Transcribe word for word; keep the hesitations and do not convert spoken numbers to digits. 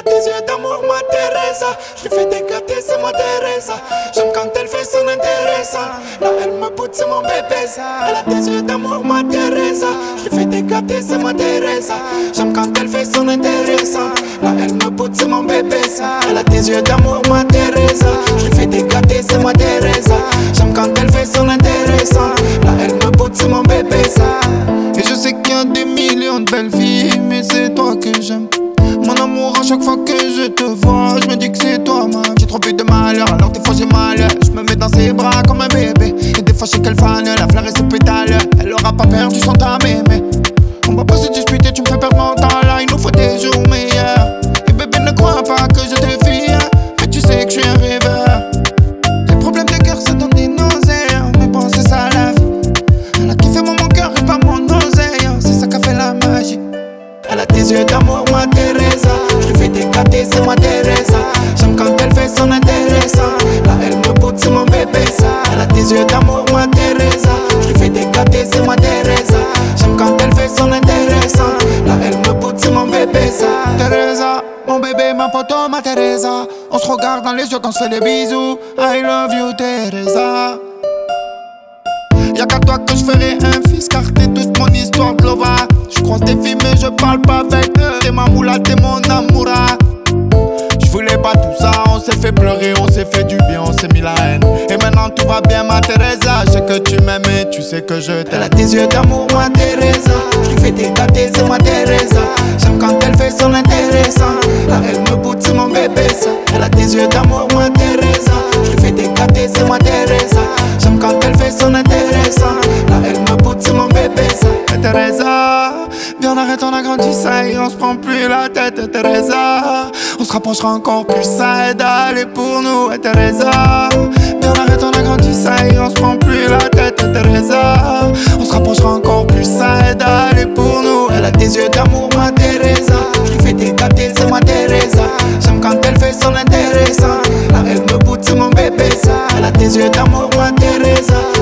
a des yeux d'amour, ma Teresa. Je lui fais des gâtés, c'est moi Teresa. J'aime quand elle fait son intéressant. Là elle me boude, c'est mon bébé ça. Elle a des yeux d'amour, ma Teresa. Je lui fais des gâtés, c'est moi Teresa. J'aime quand elle fait son intéressant. Là elle me boude, c'est mon bébé ça. Elle a des yeux d'amour, ma Teresa. Je lui fais des gâtés, c'est moi Teresa. J'aime quand elle fait son intéressant. Là elle me boude, c'est mon bébé ça. Et je sais qu'il y a des millions de belles filles, mais c'est toi que j'aime. Mon amour, à chaque fois que je te vois, je me dis que c'est toi, ma. J'ai trop vu de malheur, alors des fois j'ai mal. Je me mets dans ses bras comme un bébé. Et des fois je sais qu'elle fan, la fleur et ses pétales. Elle aura pas perdu son temps, mémé. On va pas se disputer, tu me fais perdre mon temps. Là, il nous faut des jours meilleurs. Et bébé, ne crois pas que je te fuis, mais tu sais que je suis un rêveur. Les problèmes de cœur, ça donne des nausées. Mais bon, c'est ça la vie. Elle a kiffé mon cœur et pas mon oseille. C'est ça qui a fait la magie. Elle a des yeux d'amour, ma Teresa. Je lui fais des gâtés, c'est moi Teresa. J'aime quand elle fait son intéressant. Là elle me boude, c'est mon bébé ça. Elle a des yeux d'amour, ma Teresa. Je lui fais des gâtés, c'est moi Teresa. J'aime quand elle fait son intéressant. Là elle me boude, c'est mon bébé ça. Teresa, mon bébé, ma poto, ma Teresa. On se regarde dans les yeux quand on se fait des bisous. I love you, Teresa. Y'a qu'à toi que je ferai un fils, car t'es toute mon histoire de lova. Je croise des filles mais je parle pas avec eux. T'es ma moula, t'es mon amoura. Je voulais pas tout ça, on s'est fait pleurer, on s'est fait du bien, on s'est mis la haine. Et maintenant tout va bien, ma Teresa. Je sais que tu m'aimes et tu sais que je t'aime. Elle a des yeux d'amour, ma Teresa. Je lui fais des gâtés, c'est moi Teresa. J'aime quand elle fait son intéressant. Là elle me boude, c'est mon bébé ça. Elle a des yeux d'amour, ma Teresa. Je lui fais des gâtés, c'est moi Teresa. J'aime quand elle fait son intéressant. Là elle me boude, c'est mon bébé ça. Teresa, viens on arrête, on a grandi ça et on se prend plus la tête, Teresa. On se rapprochera encore plus, ça aide à aller pour nous, Teresa. Viens on arrête, on a grandi ça et on se prend plus la tête, Teresa. On se rapprochera encore plus, ça aide à aller pour nous. Elle a des yeux d'amour, ma Teresa. Je lui fais des gâtés, c'est moi Teresa. J'aime quand elle fait son intéressant. Là elle me boude, c'est mon bébé ça. Elle a des yeux d'amour, ma Teresa.